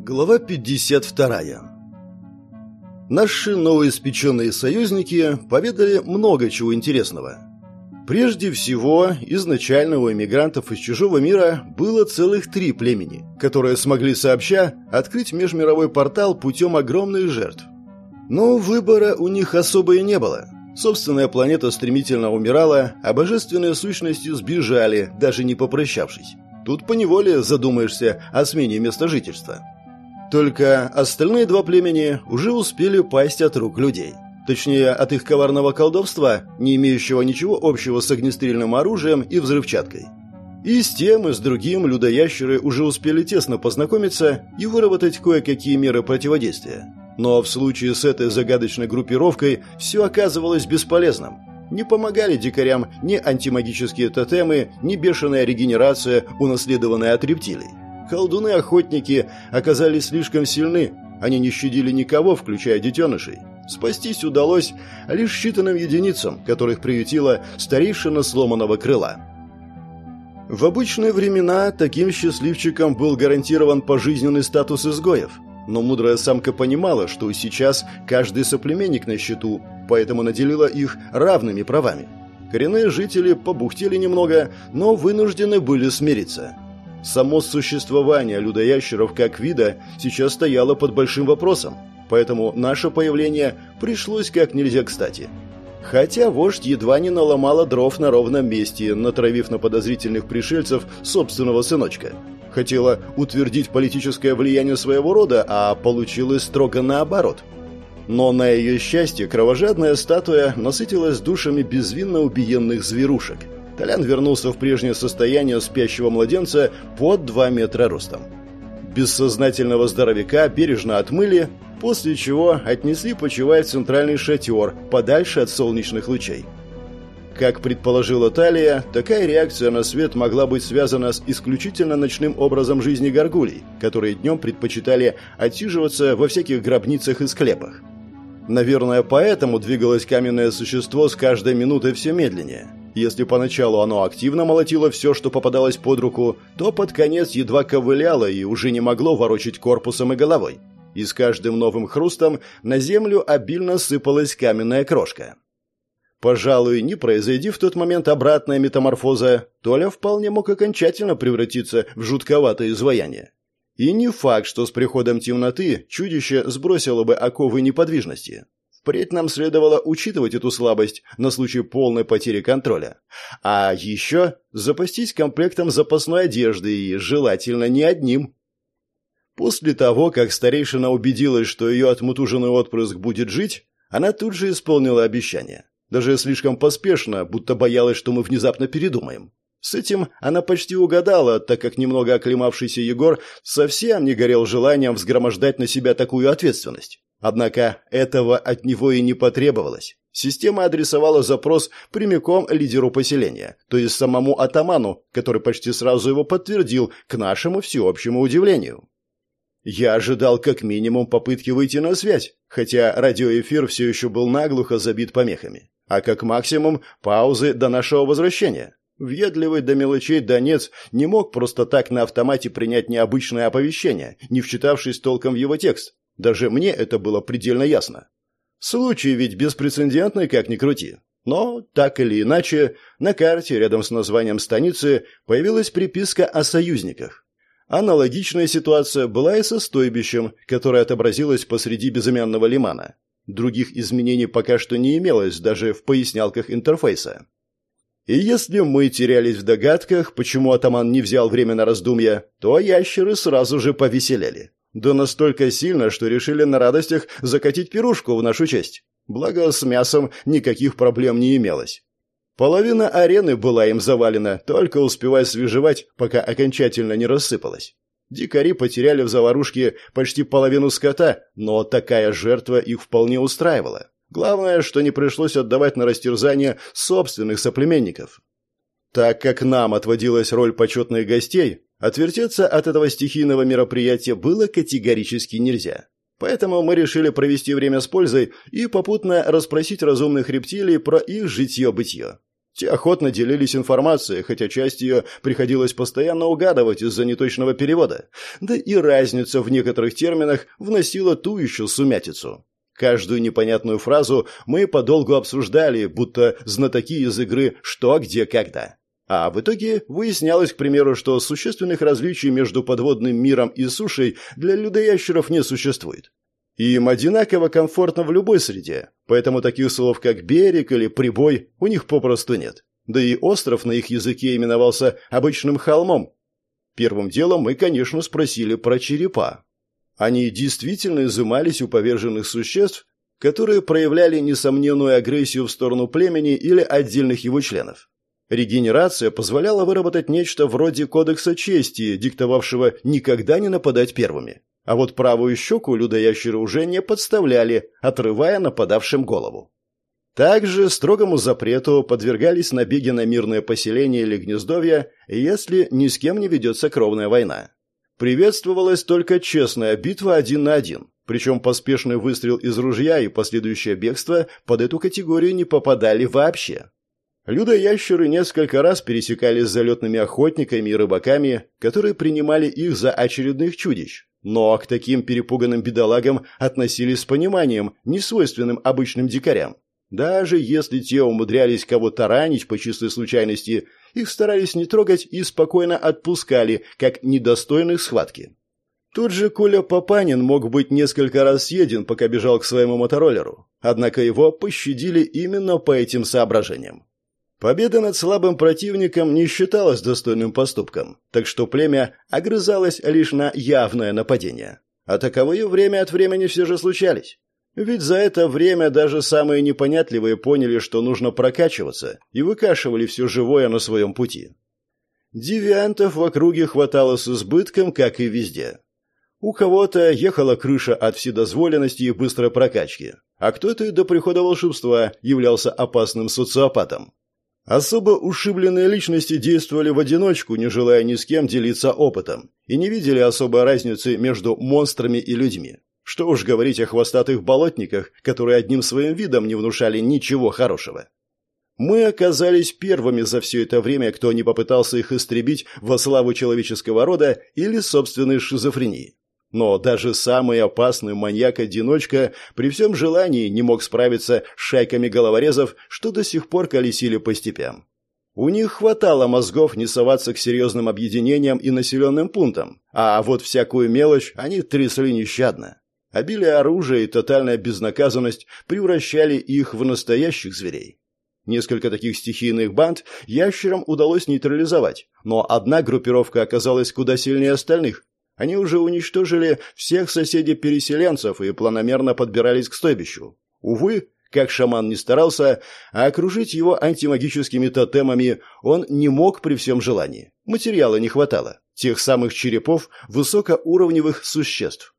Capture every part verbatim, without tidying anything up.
Глава пятьдесят вторая. Наши новоиспеченные союзники поведали много чего интересного. Прежде всего, изначально у эмигрантов из чужого мира было целых три племени, которые смогли сообща открыть межмировой портал путем огромных жертв. Но выбора у них особо и не было. Собственная планета стремительно умирала, а божественные сущности сбежали, даже не попрощавшись. Тут поневоле задумаешься о смене места жительства. Только остальные два племени уже успели пасть от рук людей. Точнее, от их коварного колдовства, не имеющего ничего общего с огнестрельным оружием и взрывчаткой. И с тем, и с другим людоящеры уже успели тесно познакомиться и выработать кое-какие меры противодействия. Но в случае с этой загадочной группировкой все оказывалось бесполезным. Не помогали дикарям ни антимагические тотемы, ни бешеная регенерация, унаследованная от рептилий. Колдуны-охотники оказались слишком сильны, они не щадили никого, включая детенышей. Спастись удалось лишь считанным единицам, которых приютила старейшина сломанного крыла. В обычные времена таким счастливчикам был гарантирован пожизненный статус изгоев, но мудрая самка понимала, что сейчас каждый соплеменник на счету, поэтому наделила их равными правами. Коренные жители побухтели немного, но вынуждены были смириться. Само существование людоящеров как вида сейчас стояло под большим вопросом, поэтому наше появление пришлось как нельзя кстати. Хотя вождь едва не наломала дров на ровном месте, натравив на подозрительных пришельцев собственного сыночка. Хотела утвердить политическое влияние своего рода, а получилось строго наоборот. Но на ее счастье кровожадная статуя насытилась душами безвинно убиенных зверушек. Толян вернулся в прежнее состояние спящего младенца под два метра ростом. Бессознательного здоровяка бережно отмыли, после чего отнесли почивать в центральный шатер, подальше от солнечных лучей. Как предположила Талия, такая реакция на свет могла быть связана с исключительно ночным образом жизни горгулей, которые днем предпочитали отсиживаться во всяких гробницах и склепах. Наверное, поэтому двигалось каменное существо с каждой минутой все медленнее. Если поначалу оно активно молотило все, что попадалось под руку, то под конец едва ковыляло и уже не могло ворочать корпусом и головой. И с каждым новым хрустом на землю обильно сыпалась каменная крошка. Пожалуй, не произойди в тот момент обратная метаморфоза, Толя вполне мог окончательно превратиться в жутковатое изваяние. И не факт, что с приходом темноты чудище сбросило бы оковы неподвижности. Впредь нам следовало учитывать эту слабость на случай полной потери контроля. А еще запастись комплектом запасной одежды и желательно не одним. После того, как старейшина убедилась, что ее отмутуженный отпрыск будет жить, она тут же исполнила обещание. Даже слишком поспешно, будто боялась, что мы внезапно передумаем. С этим она почти угадала, так как немного оклемавшийся Егор совсем не горел желанием взгромождать на себя такую ответственность. Однако этого от него и не потребовалось. Система адресовала запрос прямиком лидеру поселения, то есть самому атаману, который почти сразу его подтвердил, к нашему всеобщему удивлению. Я ожидал как минимум попытки выйти на связь, хотя радиоэфир все еще был наглухо забит помехами, а как максимум паузы до нашего возвращения. Въедливый до мелочей Донец не мог просто так на автомате принять необычное оповещение, не вчитавшись толком в его текст. Даже мне это было предельно ясно. Случай ведь беспрецедентный, как ни крути. Но, так или иначе, на карте рядом с названием станицы появилась приписка о союзниках. Аналогичная ситуация была и со стойбищем, которое отобразилось посреди безымянного лимана. Других изменений пока что не имелось даже в пояснялках интерфейса. И если мы терялись в догадках, почему атаман не взял время на раздумья, то ящеры сразу же повеселели. Да настолько сильно, что решили на радостях закатить пирушку в нашу честь. Благо, с мясом никаких проблем не имелось. Половина арены была им завалена, только успевая свежевать, пока окончательно не рассыпалась. Дикари потеряли в заварушке почти половину скота, но такая жертва их вполне устраивала. Главное, что не пришлось отдавать на растерзание собственных соплеменников. Так как нам отводилась роль почетных гостей, отвертеться от этого стихийного мероприятия было категорически нельзя. Поэтому мы решили провести время с пользой и попутно расспросить разумных рептилий про их житье-бытье. Те охотно делились информацией, хотя часть ее приходилось постоянно угадывать из-за неточного перевода. Да и разница в некоторых терминах вносила ту еще сумятицу. Каждую непонятную фразу мы подолгу обсуждали, будто знатоки из игры «что, где, когда». А в итоге выяснялось, к примеру, что существенных различий между подводным миром и сушей для людоящеров не существует. Им одинаково комфортно в любой среде, поэтому таких слов, как «берег» или «прибой» у них попросту нет. Да и остров на их языке именовался обычным холмом. Первым делом мы, конечно, спросили про черепа. Они действительно изымались у поверженных существ, которые проявляли несомненную агрессию в сторону племени или отдельных его членов. Регенерация позволяла выработать нечто вроде кодекса чести, диктовавшего никогда не нападать первыми. А вот правую щеку людоящеры уже не подставляли, отрывая нападавшим голову. Также строгому запрету подвергались набеги на мирное поселение или гнездовья, если ни с кем не ведется кровная война. Приветствовалась только честная битва один на один, причем поспешный выстрел из ружья и последующее бегство под эту категорию не попадали вообще. Людоящеры несколько раз пересекались с залетными охотниками и рыбаками, которые принимали их за очередных чудищ, но к таким перепуганным бедолагам относились с пониманием, несвойственным обычным дикарям. Даже если те умудрялись кого-то ранить по чистой случайности, их старались не трогать и спокойно отпускали, как недостойных схватки. Тот же Коля Папанин мог быть несколько раз съеден, пока бежал к своему мотороллеру, однако его пощадили именно по этим соображениям. Победа над слабым противником не считалась достойным поступком, так что племя огрызалось лишь на явное нападение. А таковые время от времени все же случались. Ведь за это время даже самые непонятливые поняли, что нужно прокачиваться, и выкашивали все живое на своем пути. Девиантов в округе хватало с избытком, как и везде. У кого-то ехала крыша от вседозволенности и быстрой прокачки, а кто-то и до прихода волшебства являлся опасным социопатом. Особо ушибленные личности действовали в одиночку, не желая ни с кем делиться опытом, и не видели особой разницы между монстрами и людьми. Что уж говорить о хвостатых болотниках, которые одним своим видом не внушали ничего хорошего. Мы оказались первыми за все это время, кто не попытался их истребить во славу человеческого рода или собственной шизофрении. Но даже самый опасный маньяк-одиночка при всем желании не мог справиться с шайками головорезов, что до сих пор колесили по степям. У них хватало мозгов не соваться к серьезным объединениям и населенным пунктам, а вот всякую мелочь они трясли нещадно. Обилие оружия и тотальная безнаказанность превращали их в настоящих зверей. Несколько таких стихийных банд ящерам удалось нейтрализовать, но одна группировка оказалась куда сильнее остальных. Они уже уничтожили всех соседей-переселенцев и планомерно подбирались к стойбищу. Увы, как шаман ни старался, а окружить его антимагическими тотемами он не мог при всем желании. Материала не хватало, тех самых черепов высокоуровневых существ.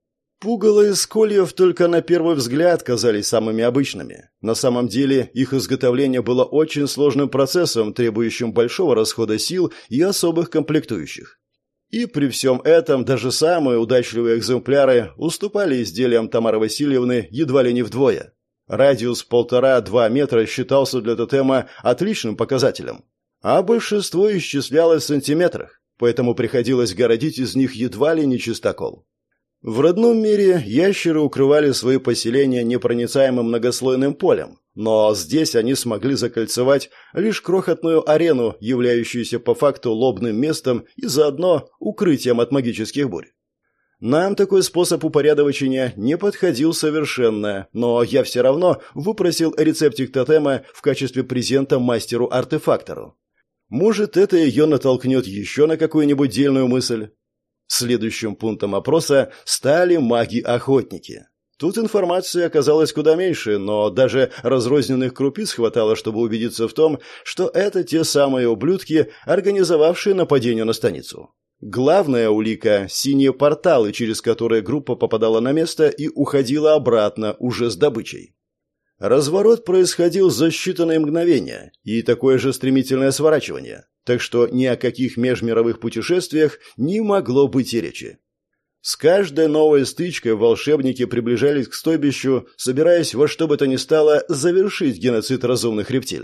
Пугало из кольев только на первый взгляд казались самыми обычными. На самом деле их изготовление было очень сложным процессом, требующим большого расхода сил и особых комплектующих. И при всем этом даже самые удачливые экземпляры уступали изделиям Тамары Васильевны едва ли не вдвое. Радиус полтора-два метра считался для тотема отличным показателем, а большинство исчислялось в сантиметрах, поэтому приходилось городить из них едва ли не чистокол. В родном мире ящеры укрывали свои поселения непроницаемым многослойным полем, но здесь они смогли закольцевать лишь крохотную арену, являющуюся по факту лобным местом и заодно укрытием от магических бурь. Нам такой способ упорядочения не подходил совершенно, но я все равно выпросил рецептик тотема в качестве презента мастеру-артефактору. Может, это ее натолкнет еще на какую-нибудь дельную мысль? Следующим пунктом опроса стали маги-охотники. Тут информации оказалось куда меньше, но даже разрозненных крупиц хватало, чтобы убедиться в том, что это те самые ублюдки, организовавшие нападение на станицу. Главная улика – синие порталы, через которые группа попадала на место и уходила обратно уже с добычей. Разворот происходил за считанные мгновения и такое же стремительное сворачивание, так что ни о каких межмировых путешествиях не могло быть и речи. С каждой новой стычкой волшебники приближались к стойбищу, собираясь во что бы то ни стало завершить геноцид разумных рептилий.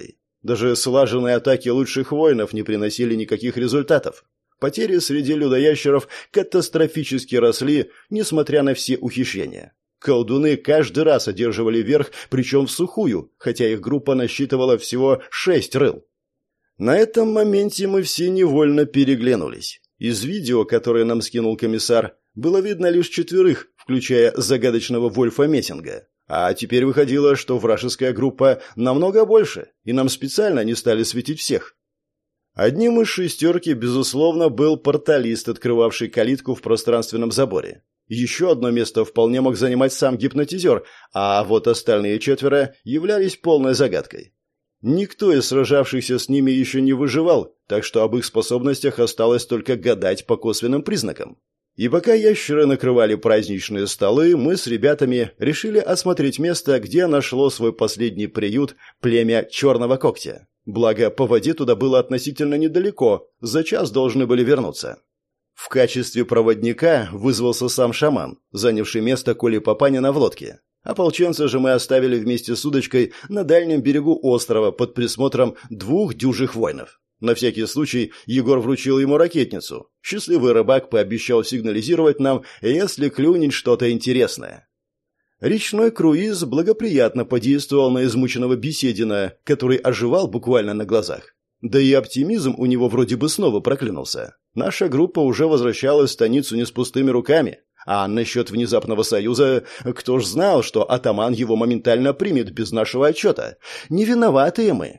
Даже слаженные атаки лучших воинов не приносили никаких результатов. Потери среди людоящеров катастрофически росли, несмотря на все ухищрения. Колдуны каждый раз одерживали верх, причем всухую, хотя их группа насчитывала всего шесть рыл. На этом моменте мы все невольно переглянулись. Из видео, которое нам скинул комиссар, было видно лишь четверых, включая загадочного Вольфа Мессинга. А теперь выходило, что вражеская группа намного больше, и нам специально не стали светить всех. Одним из шестерки, безусловно, был порталист, открывавший калитку в пространственном заборе. Еще одно место вполне мог занимать сам гипнотизер, а вот остальные четверо являлись полной загадкой. Никто из сражавшихся с ними еще не выживал, так что об их способностях осталось только гадать по косвенным признакам. И пока ящеры накрывали праздничные столы, мы с ребятами решили осмотреть место, где нашло свой последний приют племя Черного Когтя. Благо, по воде туда было относительно недалеко, за час должны были вернуться. В качестве проводника вызвался сам шаман, занявший место Коли Папанина в лодке. Ополченца же мы оставили вместе с удочкой на дальнем берегу острова под присмотром двух дюжих воинов. На всякий случай Егор вручил ему ракетницу. Счастливый рыбак пообещал сигнализировать нам, если клюнет что-то интересное. Речной круиз благоприятно подействовал на измученного Беседина, который оживал буквально на глазах. Да и оптимизм у него вроде бы снова проклюнулся. Наша группа уже возвращалась в станицу не с пустыми руками. А насчет внезапного союза, кто ж знал, что атаман его моментально примет без нашего отчета? Не виноватые мы.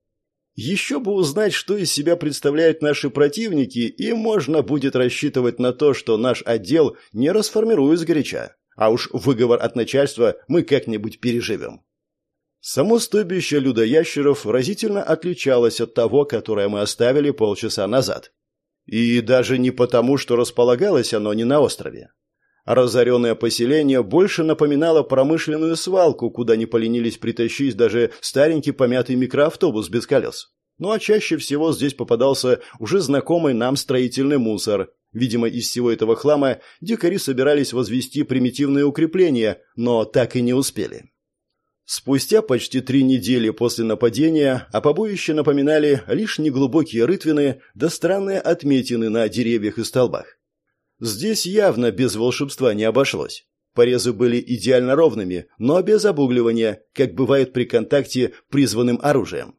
Еще бы узнать, что из себя представляют наши противники, и можно будет рассчитывать на то, что наш отдел не расформирует сгоряча. А уж выговор от начальства мы как-нибудь переживем. Само стойбище людоящеров разительно отличалось от того, которое мы оставили полчаса назад. И даже не потому, что располагалось оно не на острове. Разоренное поселение больше напоминало промышленную свалку, куда не поленились притащить даже старенький помятый микроавтобус без колес. Ну а чаще всего здесь попадался уже знакомый нам строительный мусор. Видимо, из всего этого хлама дикари собирались возвести примитивные укрепления, но так и не успели. Спустя почти три недели после нападения о побоище напоминали лишь неглубокие рытвины да странные отметины на деревьях и столбах. Здесь явно без волшебства не обошлось. Порезы были идеально ровными, но без обугливания, как бывает при контакте призванным оружием.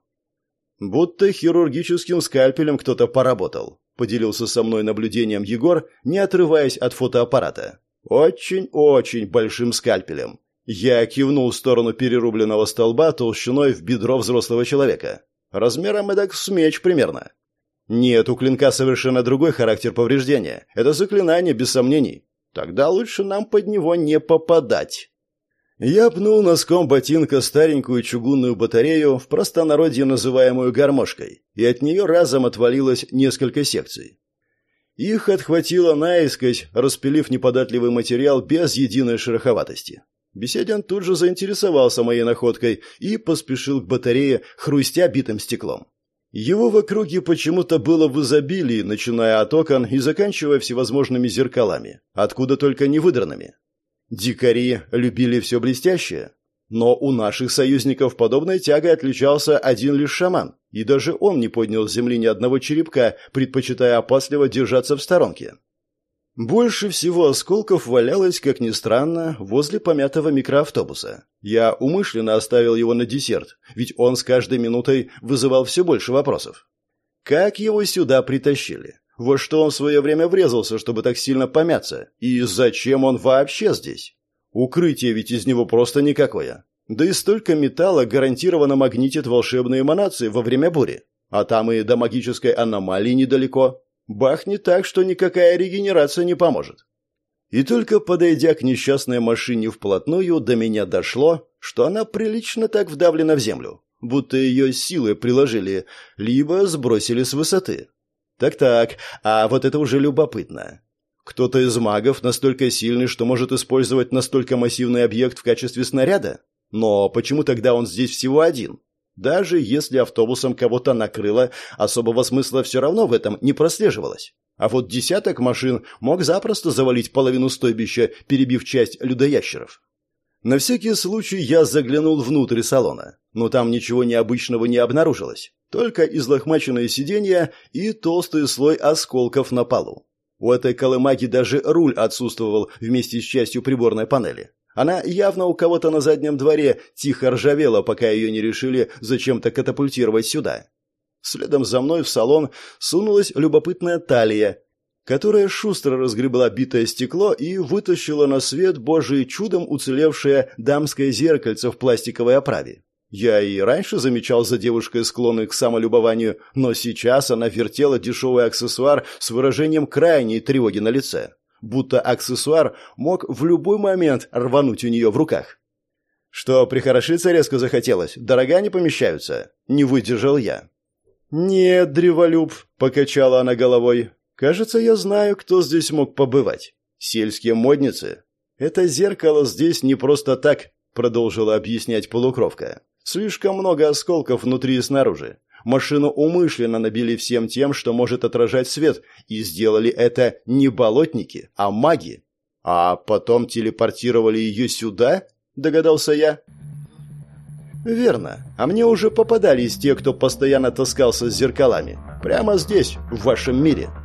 «Будто хирургическим скальпелем кто-то поработал», — поделился со мной наблюдением Егор, не отрываясь от фотоаппарата. «Очень-очень большим скальпелем». Я кивнул в сторону перерубленного столба толщиной в бедро взрослого человека. Размером эдак с меч примерно. Нет, у клинка совершенно другой характер повреждения. Это заклинание, без сомнений. Тогда лучше нам под него не попадать. Я пнул носком ботинка старенькую чугунную батарею, в простонародье называемую гармошкой, и от нее разом отвалилось несколько секций. Их отхватило наискось, распилив неподатливый материал без единой шероховатости. Беседин тут же заинтересовался моей находкой и поспешил к батарее, хрустя битым стеклом. Его в округе почему-то было в изобилии, начиная от окон и заканчивая всевозможными зеркалами, откуда только не выдранными. Дикари любили все блестящее, но у наших союзников подобной тягой отличался один лишь шаман, и даже он не поднял с земли ни одного черепка, предпочитая опасливо держаться в сторонке. Больше всего осколков валялось, как ни странно, возле помятого микроавтобуса. Я умышленно оставил его на десерт, ведь он с каждой минутой вызывал все больше вопросов. Как его сюда притащили? Во что он в свое время врезался, чтобы так сильно помяться? И зачем он вообще здесь? Укрытие ведь из него просто никакое. Да и столько металла гарантированно магнитит волшебные эманации во время бури. А там и до магической аномалии недалеко. Бахнет так, что никакая регенерация не поможет. И только подойдя к несчастной машине вплотную, до меня дошло, что она прилично так вдавлена в землю, будто ее силой приложили, либо сбросили с высоты. Так-так, а вот это уже любопытно. Кто-то из магов настолько сильный, что может использовать настолько массивный объект в качестве снаряда? Но почему тогда он здесь всего один? Даже если автобусом кого-то накрыло, особого смысла все равно в этом не прослеживалось. А вот десяток машин мог запросто завалить половину стойбища, перебив часть людоящеров. На всякий случай я заглянул внутрь салона, но там ничего необычного не обнаружилось, только излохмаченные сиденья и толстый слой осколков на полу. У этой колымаги даже руль отсутствовал вместе с частью приборной панели. Она явно у кого-то на заднем дворе тихо ржавела, пока ее не решили зачем-то катапультировать сюда. Следом за мной в салон сунулась любопытная Талия, которая шустро разгребла битое стекло и вытащила на свет божий чудом уцелевшее дамское зеркальце в пластиковой оправе. Я и раньше замечал за девушкой склонной к самолюбованию, но сейчас она вертела дешевый аксессуар с выражением крайней тревоги на лице, будто аксессуар мог в любой момент рвануть у нее в руках. «Что, прихорошиться резко захотелось? Дорога не помещаются?» – не выдержал я. «Нет, древолюб», – покачала она головой. «Кажется, я знаю, кто здесь мог побывать. Сельские модницы. Это зеркало здесь не просто так», – продолжила объяснять полукровка. «Слишком много осколков внутри и снаружи. Машину умышленно набили всем тем, что может отражать свет, и сделали это не болотники, а маги. А потом телепортировали ее сюда?» – догадался я. «Верно. А мне уже попадались те, кто постоянно таскался с зеркалами. Прямо здесь, в вашем мире».